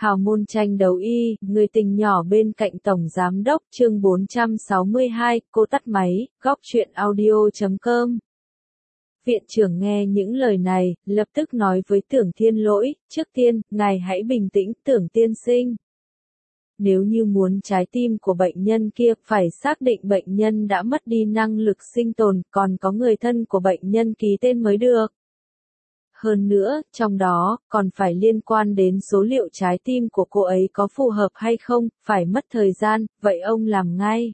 Hào môn tranh đấu y, người tình nhỏ bên cạnh Tổng Giám đốc chương 462, cô tắt máy, góc chuyện audio.com. Viện trưởng nghe những lời này, lập tức nói với Tưởng Thiên Lỗi, trước tiên, ngài hãy bình tĩnh, Tưởng tiên sinh. Nếu như muốn trái tim của bệnh nhân kia, phải xác định bệnh nhân đã mất đi năng lực sinh tồn, còn có người thân của bệnh nhân ký tên mới được. Hơn nữa, trong đó, còn phải liên quan đến số liệu trái tim của cô ấy có phù hợp hay không, phải mất thời gian, vậy ông làm ngay.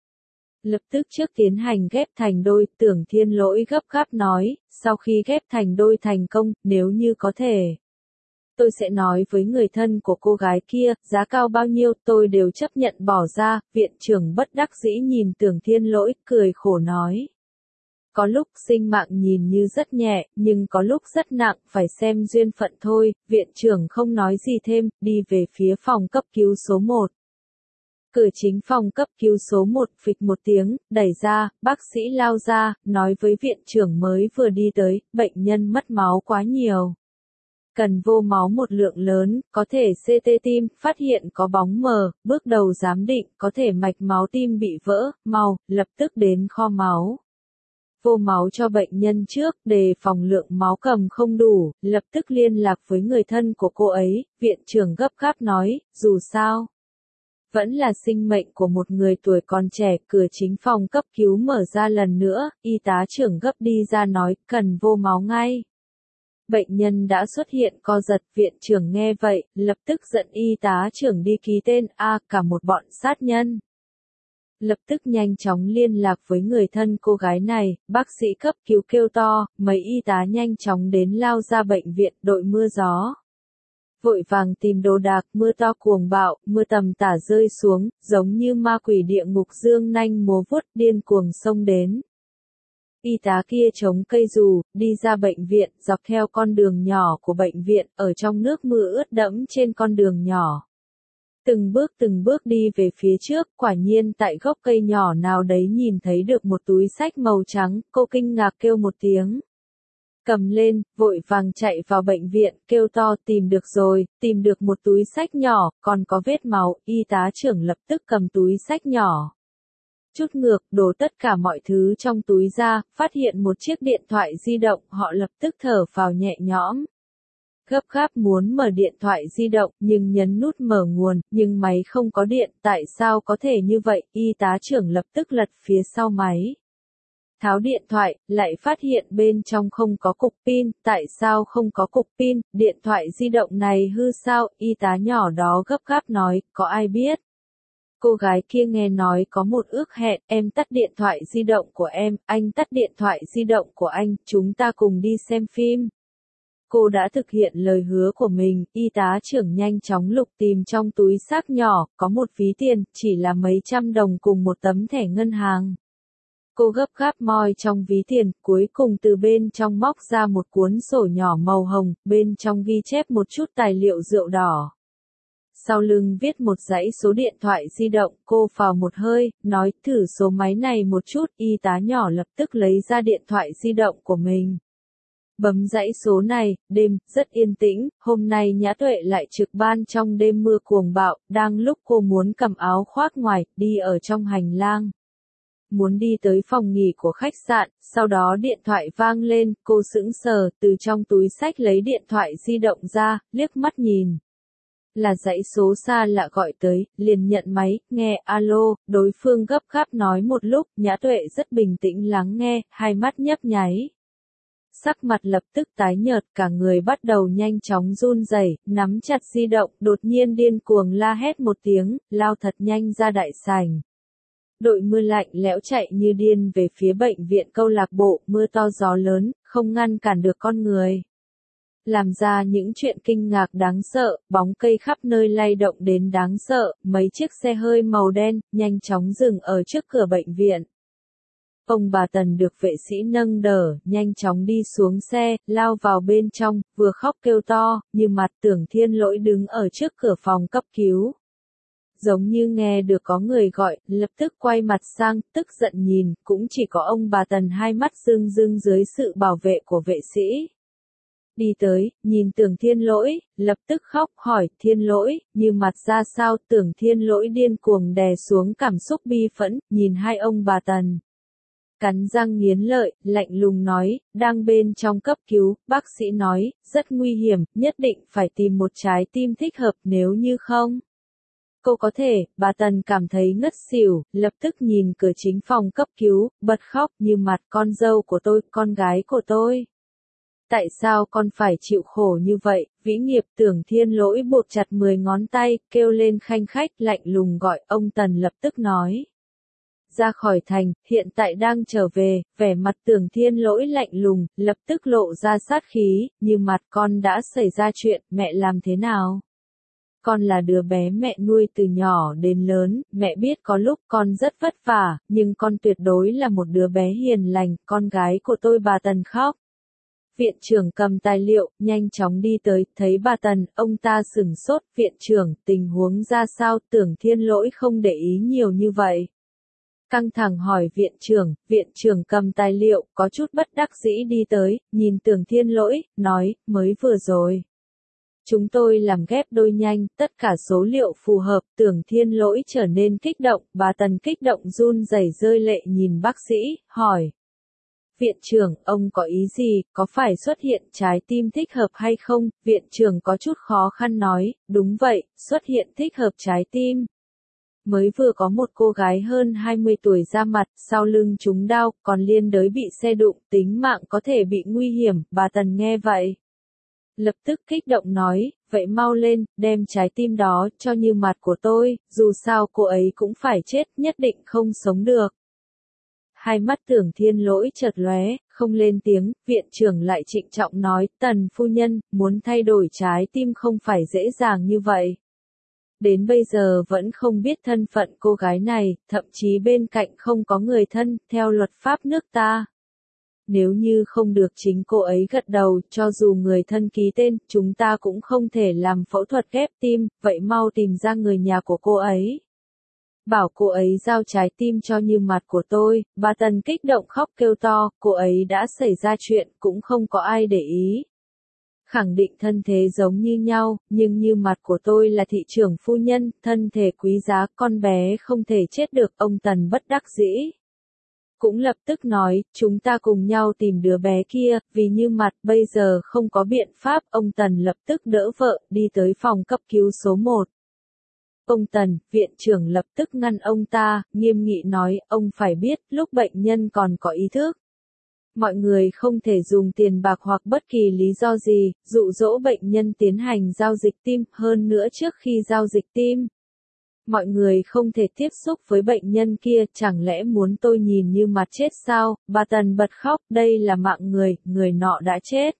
Lập tức trước tiến hành ghép thành đôi, Tưởng Thiên Lỗi gấp gáp nói, sau khi ghép thành đôi thành công, nếu như có thể. Tôi sẽ nói với người thân của cô gái kia, giá cao bao nhiêu tôi đều chấp nhận bỏ ra, viện trưởng bất đắc dĩ nhìn Tưởng Thiên Lỗi, cười khổ nói. Có lúc sinh mạng nhìn như rất nhẹ, nhưng có lúc rất nặng, phải xem duyên phận thôi, viện trưởng không nói gì thêm, đi về phía phòng cấp cứu số 1. Cửa chính phòng cấp cứu số 1 phịch một tiếng, đẩy ra, bác sĩ lao ra, nói với viện trưởng mới vừa đi tới, bệnh nhân mất máu quá nhiều. Cần vô máu một lượng lớn, có thể CT tim, phát hiện có bóng mờ, bước đầu giám định, có thể mạch máu tim bị vỡ, mau, lập tức đến kho máu. Vô máu cho bệnh nhân trước, đề phòng lượng máu cầm không đủ, lập tức liên lạc với người thân của cô ấy, viện trưởng gấp gáp nói, dù sao. Vẫn là sinh mệnh của một người tuổi còn trẻ, cửa chính phòng cấp cứu mở ra lần nữa, y tá trưởng gấp đi ra nói, cần vô máu ngay. Bệnh nhân đã xuất hiện co giật, viện trưởng nghe vậy, lập tức giận y tá trưởng đi ký tên, cả một bọn sát nhân. Lập tức nhanh chóng liên lạc với người thân cô gái này, bác sĩ cấp cứu kêu to, mấy y tá nhanh chóng đến lao ra bệnh viện, đội mưa gió. Vội vàng tìm đồ đạc, mưa to cuồng bạo, mưa tầm tả rơi xuống, giống như ma quỷ địa ngục dương nanh múa vuốt điên cuồng xông đến. Y tá kia chống cây dù, đi ra bệnh viện, dọc theo con đường nhỏ của bệnh viện, ở trong nước mưa ướt đẫm trên con đường nhỏ. Từng bước đi về phía trước, quả nhiên tại gốc cây nhỏ nào đấy nhìn thấy được một túi xách màu trắng, cô kinh ngạc kêu một tiếng. Cầm lên, vội vàng chạy vào bệnh viện, kêu to, tìm được rồi, tìm được một túi xách nhỏ, còn có vết máu, y tá trưởng lập tức cầm túi xách nhỏ. Chút ngược, đổ tất cả mọi thứ trong túi ra, phát hiện một chiếc điện thoại di động, họ lập tức thở phào nhẹ nhõm. Gấp gáp muốn mở điện thoại di động, nhưng nhấn nút mở nguồn, nhưng máy không có điện, tại sao có thể như vậy, y tá trưởng lập tức lật phía sau máy. Tháo điện thoại, lại phát hiện bên trong không có cục pin, tại sao không có cục pin, điện thoại di động này hư sao, y tá nhỏ đó gấp gáp nói, có ai biết. Cô gái kia nghe nói có một ước hẹn, em tắt điện thoại di động của em, anh tắt điện thoại di động của anh, chúng ta cùng đi xem phim. Cô đã thực hiện lời hứa của mình, y tá trưởng nhanh chóng lục tìm trong túi xách nhỏ, có một ví tiền, chỉ là mấy trăm đồng cùng một tấm thẻ ngân hàng. Cô gấp gáp moi trong ví tiền, cuối cùng từ bên trong móc ra một cuốn sổ nhỏ màu hồng, bên trong ghi chép một chút tài liệu rượu đỏ. Sau lưng viết một dãy số điện thoại di động, cô phào một hơi, nói thử số máy này một chút, y tá nhỏ lập tức lấy ra điện thoại di động của mình. Bấm dãy số này, đêm, rất yên tĩnh, hôm nay Nhã Tuệ lại trực ban trong đêm mưa cuồng bạo, đang lúc cô muốn cầm áo khoác ngoài, đi ở trong hành lang. Muốn đi tới phòng nghỉ của khách sạn, sau đó điện thoại vang lên, cô sững sờ, từ trong túi xách lấy điện thoại di động ra, liếc mắt nhìn. Là dãy số xa lạ gọi tới, liền nhận máy, nghe, alo, đối phương gấp gáp nói một lúc, Nhã Tuệ rất bình tĩnh lắng nghe, hai mắt nhấp nháy. Sắc mặt lập tức tái nhợt, cả người bắt đầu nhanh chóng run rẩy, nắm chặt di động, đột nhiên điên cuồng la hét một tiếng, lao thật nhanh ra đại sảnh. Đội mưa lạnh lẽo chạy như điên về phía bệnh viện câu lạc bộ, mưa to gió lớn, không ngăn cản được con người. Làm ra những chuyện kinh ngạc đáng sợ, bóng cây khắp nơi lay động đến đáng sợ, mấy chiếc xe hơi màu đen, nhanh chóng dừng ở trước cửa bệnh viện. Ông bà Tần được vệ sĩ nâng đỡ, nhanh chóng đi xuống xe, lao vào bên trong, vừa khóc kêu to, như mặt Tưởng Thiên Lỗi đứng ở trước cửa phòng cấp cứu. Giống như nghe được có người gọi, lập tức quay mặt sang, tức giận nhìn, cũng chỉ có ông bà Tần hai mắt rưng rưng dưới sự bảo vệ của vệ sĩ. đi tới, nhìn Tưởng Thiên Lỗi, lập tức khóc, hỏi, Thiên Lỗi, như mặt ra sao? Tưởng Thiên Lỗi điên cuồng đè xuống cảm xúc bi phẫn, nhìn hai ông bà Tần. Cắn răng nghiến lợi, lạnh lùng nói, đang bên trong cấp cứu, bác sĩ nói, rất nguy hiểm, nhất định phải tìm một trái tim thích hợp, nếu như không. Cô có thể, bà Tần cảm thấy ngất xỉu, lập tức nhìn cửa chính phòng cấp cứu, bật khóc như mặt con dâu của tôi, con gái của tôi. Tại sao con phải chịu khổ như vậy? Vĩ nghiệp Tưởng Thiên Lỗi buộc chặt 10 ngón tay, kêu lên khanh khách, lạnh lùng gọi ông Tần lập tức nói. Ra khỏi thành, hiện tại đang trở về, vẻ mặt Tưởng Thiên Lỗi lạnh lùng, lập tức lộ ra sát khí, như mặt con đã xảy ra chuyện, mẹ làm thế nào? Con là đứa bé mẹ nuôi từ nhỏ đến lớn, mẹ biết có lúc con rất vất vả, nhưng con tuyệt đối là một đứa bé hiền lành, con gái của tôi. Bà Tần khóc. Viện trưởng cầm tài liệu, nhanh chóng đi tới, thấy bà Tần, ông ta sửng sốt, viện trưởng, tình huống ra sao? Tưởng Thiên Lỗi không để ý nhiều như vậy. Căng thẳng hỏi viện trưởng cầm tài liệu, có chút bất đắc dĩ đi tới, nhìn Tưởng Thiên Lỗi, nói, mới vừa rồi. Chúng tôi làm ghép đôi nhanh, tất cả số liệu phù hợp, Tưởng Thiên Lỗi trở nên kích động, bà Tần kích động run rẩy rơi lệ nhìn bác sĩ, hỏi. Viện trưởng, ông có ý gì, có phải xuất hiện trái tim thích hợp hay không? Viện trưởng có chút khó khăn nói, đúng vậy, xuất hiện thích hợp trái tim. Mới vừa có một cô gái hơn 20 tuổi ra mặt, sau lưng trúng đau, còn liên đới bị xe đụng, tính mạng có thể bị nguy hiểm, bà Tần nghe vậy. Lập tức kích động nói, vậy mau lên, đem trái tim đó cho như mặt của tôi, dù sao cô ấy cũng phải chết, nhất định không sống được. Hai mắt Tưởng Thiên Lỗi chợt lóe, không lên tiếng, viện trưởng lại trịnh trọng nói, Tần phu nhân, muốn thay đổi trái tim không phải dễ dàng như vậy. Đến bây giờ vẫn không biết thân phận cô gái này, thậm chí bên cạnh không có người thân, theo luật pháp nước ta. Nếu như không được chính cô ấy gật đầu, cho dù người thân ký tên, chúng ta cũng không thể làm phẫu thuật ghép tim, vậy mau tìm ra người nhà của cô ấy. Bảo cô ấy giao trái tim cho như mặt của tôi, bà Tần kích động khóc kêu to, cô ấy đã xảy ra chuyện, cũng không có ai để ý. Khẳng định thân thế giống như nhau, nhưng như mặt của tôi là thị trưởng phu nhân, thân thể quý giá, con bé không thể chết được, ông Tần bất đắc dĩ. Cũng lập tức nói, chúng ta cùng nhau tìm đứa bé kia, vì như mặt bây giờ không có biện pháp, ông Tần lập tức đỡ vợ, đi tới phòng cấp cứu số 1. Ông Tần, viện trưởng lập tức ngăn ông ta, nghiêm nghị nói, ông phải biết, lúc bệnh nhân còn có ý thức. Mọi người không thể dùng tiền bạc hoặc bất kỳ lý do gì, dụ dỗ bệnh nhân tiến hành giao dịch tim, hơn nữa trước khi giao dịch tim. Mọi người không thể tiếp xúc với bệnh nhân kia, chẳng lẽ muốn tôi nhìn như mặt chết sao? Bà Tần bật khóc, đây là mạng người, người nọ đã chết.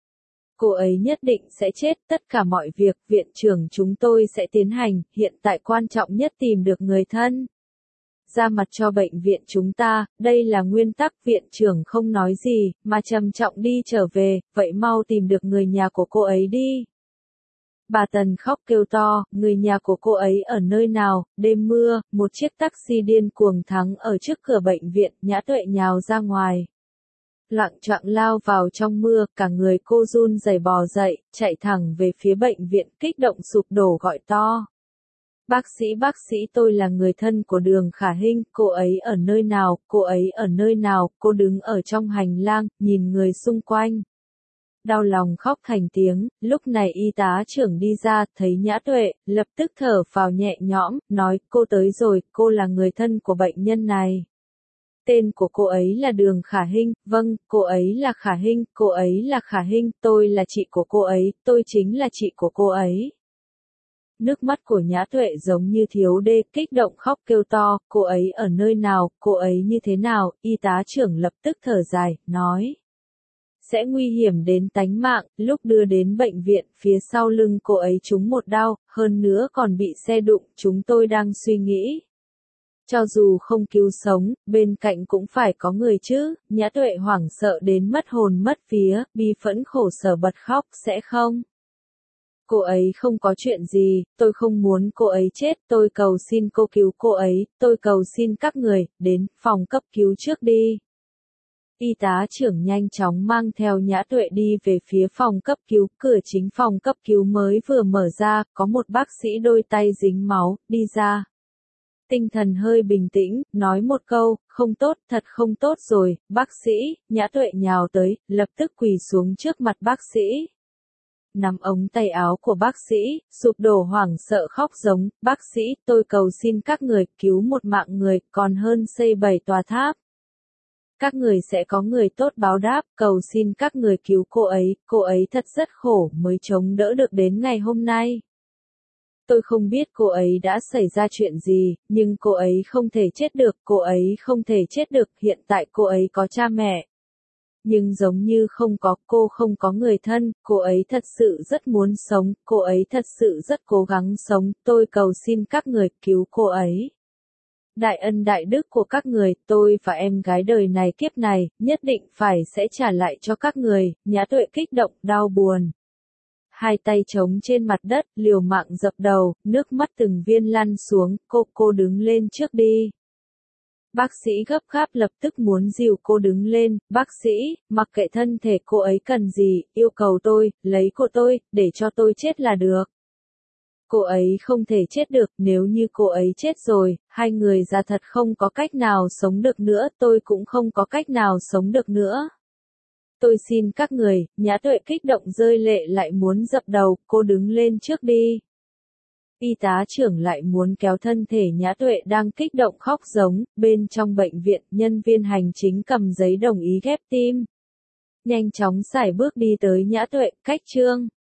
Cô ấy nhất định sẽ chết, tất cả mọi việc, viện trưởng chúng tôi sẽ tiến hành, hiện tại quan trọng nhất tìm được người thân. Ra mặt cho bệnh viện chúng ta, đây là nguyên tắc, viện trưởng không nói gì, mà trầm trọng đi trở về, vậy mau tìm được người nhà của cô ấy đi. Bà Tần khóc kêu to, người nhà của cô ấy ở nơi nào? Đêm mưa, một chiếc taxi điên cuồng thắng ở trước cửa bệnh viện, Nhã Tuệ nhào ra ngoài. Loạng choạng lao vào trong mưa, cả người cô run rẩy bò dậy, chạy thẳng về phía bệnh viện, kích động sụp đổ gọi to. Bác sĩ tôi là người thân của Đường Khả Hinh, cô ấy ở nơi nào, cô ấy ở nơi nào? Cô đứng ở trong hành lang, nhìn người xung quanh. Đau lòng khóc thành tiếng, lúc này y tá trưởng đi ra, thấy Nhã Tuệ, lập tức thở phào nhẹ nhõm, nói, cô tới rồi, cô là người thân của bệnh nhân này. Tên của cô ấy là Đường Khả Hinh, vâng, cô ấy là Khả Hinh, cô ấy là Khả Hinh, tôi là chị của cô ấy, tôi chính là chị của cô ấy. Nước mắt của Nhã Tuệ giống như thiếu đê, kích động khóc kêu to, cô ấy ở nơi nào, cô ấy như thế nào? Y tá trưởng lập tức thở dài, nói. Sẽ nguy hiểm đến tánh mạng, lúc đưa đến bệnh viện, phía sau lưng cô ấy trúng một đau, hơn nữa còn bị xe đụng, chúng tôi đang suy nghĩ. Cho dù không cứu sống, bên cạnh cũng phải có người chứ, Nhã Tuệ hoảng sợ đến mất hồn mất vía, bi phẫn khổ sở bật khóc, sẽ không? Cô ấy không có chuyện gì, tôi không muốn cô ấy chết, tôi cầu xin cô cứu cô ấy, tôi cầu xin các người, đến phòng cấp cứu trước đi. Y tá trưởng nhanh chóng mang theo Nhã Tuệ đi về phía phòng cấp cứu, cửa chính phòng cấp cứu mới vừa mở ra, có một bác sĩ đôi tay dính máu, đi ra. Tinh thần hơi bình tĩnh, nói một câu, không tốt, thật không tốt rồi, bác sĩ. Nhã Tuệ nhào tới, lập tức quỳ xuống trước mặt bác sĩ. Nắm ống tay áo của bác sĩ, sụp đổ hoảng sợ khóc giống, bác sĩ, tôi cầu xin các người, cứu một mạng người, còn hơn xây 7 tòa tháp. Các người sẽ có người tốt báo đáp, cầu xin các người cứu cô ấy thật rất khổ mới chống đỡ được đến ngày hôm nay. Tôi không biết cô ấy đã xảy ra chuyện gì, nhưng cô ấy không thể chết được, cô ấy không thể chết được, hiện tại cô ấy có cha mẹ. Nhưng giống như cô không có người thân, cô ấy thật sự rất muốn sống, cô ấy thật sự rất cố gắng sống, tôi cầu xin các người cứu cô ấy. Đại ân đại đức của các người, tôi và em gái đời này kiếp này, nhất định sẽ trả lại cho các người. Nhã Tuệ kích động, đau buồn. Hai tay trống trên mặt đất, liều mạng dập đầu, nước mắt từng viên lăn xuống, cô đứng lên trước đi. Bác sĩ gấp gáp lập tức muốn dìu cô đứng lên, bác sĩ, mặc kệ thân thể cô ấy cần gì, yêu cầu tôi, lấy cô tôi, để cho tôi chết là được. Cô ấy không thể chết được, nếu như cô ấy chết rồi, hai người già thật không có cách nào sống được nữa, tôi cũng không có cách nào sống được nữa. Tôi xin các người, Nhã Tuệ kích động rơi lệ lại muốn dập đầu, cô đứng lên trước đi. Y tá trưởng lại muốn kéo thân thể Nhã Tuệ đang kích động khóc giống, bên trong bệnh viện, nhân viên hành chính cầm giấy đồng ý ghép tim. Nhanh chóng sải bước đi tới Nhã Tuệ, cách chương.